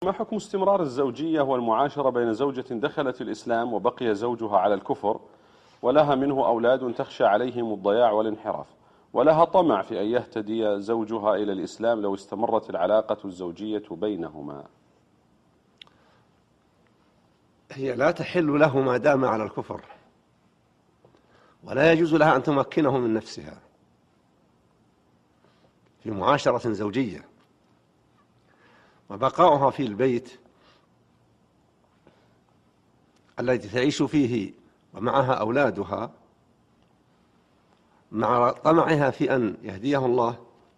ما حكم استمرار الزوجية والمعاشرة بين زوجة دخلت الإسلام وبقي زوجها على الكفر، ولها منه أولاد تخشى عليهم الضياع والانحراف، ولها طمع في أن يهتدي زوجها إلى الإسلام لو استمرت العلاقة الزوجية بينهما؟ هي لا تحل له ما دام على الكفر، ولا يجوز لها أن تمكنه من نفسها في معاشرة زوجية، وبقاؤها في البيت الذي تعيش فيه ومعها أولادها مع طمعها في أن يهديه الله،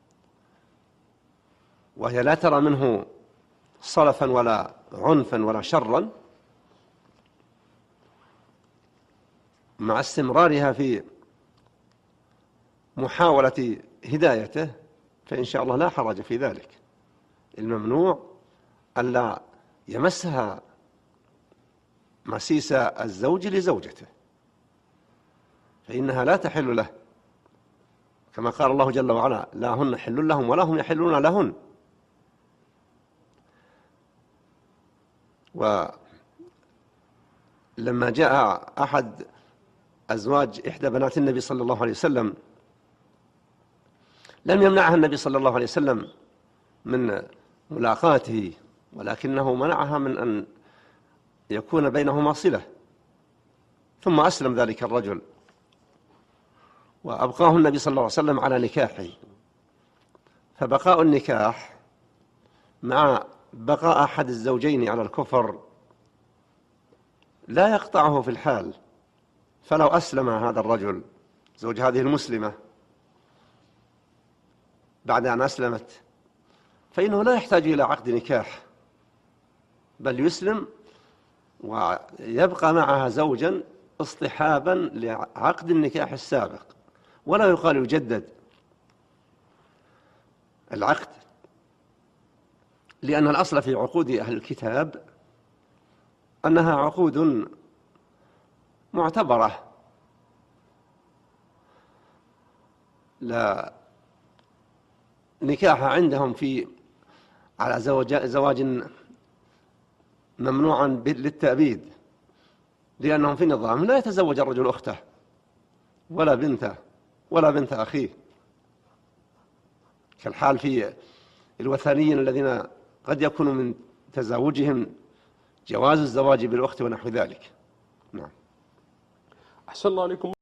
وهي لا ترى منه صلفا ولا عنفا ولا شرا، مع استمرارها في محاولة هدايته، فإن شاء الله لا حرج في ذلك. الممنوع ألا يمسها مسيس الزوج لزوجته، فإنها لا تحل له، كما قال الله جل وعلا: لا هن حل لهم ولا هم يحلون لهن. ولما جاء أحد أزواج إحدى بنات النبي صلى الله عليه وسلم، لم يمنعها النبي صلى الله عليه وسلم من ملاقاته، ولكنه منعها من أن يكون بينهما صلة. ثم أسلم ذلك الرجل وأبقاه النبي صلى الله عليه وسلم على نكاحه. فبقاء النكاح مع بقاء أحد الزوجين على الكفر لا يقطعه في الحال. فلو أسلم هذا الرجل زوج هذه المسلمة بعد أن أسلمت، فإنه لا يحتاج إلى عقد نكاح، بل يسلم ويبقى معها زوجا اصطحابا لعقد النكاح السابق، ولا يقال يجدد العقد، لأن الأصل في عقود أهل الكتاب أنها عقود معتبرة، لا نكاح عندهم على زواج ممنوعا للتأبيد، لأنهم في نظام لا يتزوج الرجل أخته ولا بنته ولا بنت أخيه، كالحال في الوثنيين الذين قد يكون من تزاوجهم جواز الزواج بالأخت ونحو ذلك. نعم. أحسن الله عليكم.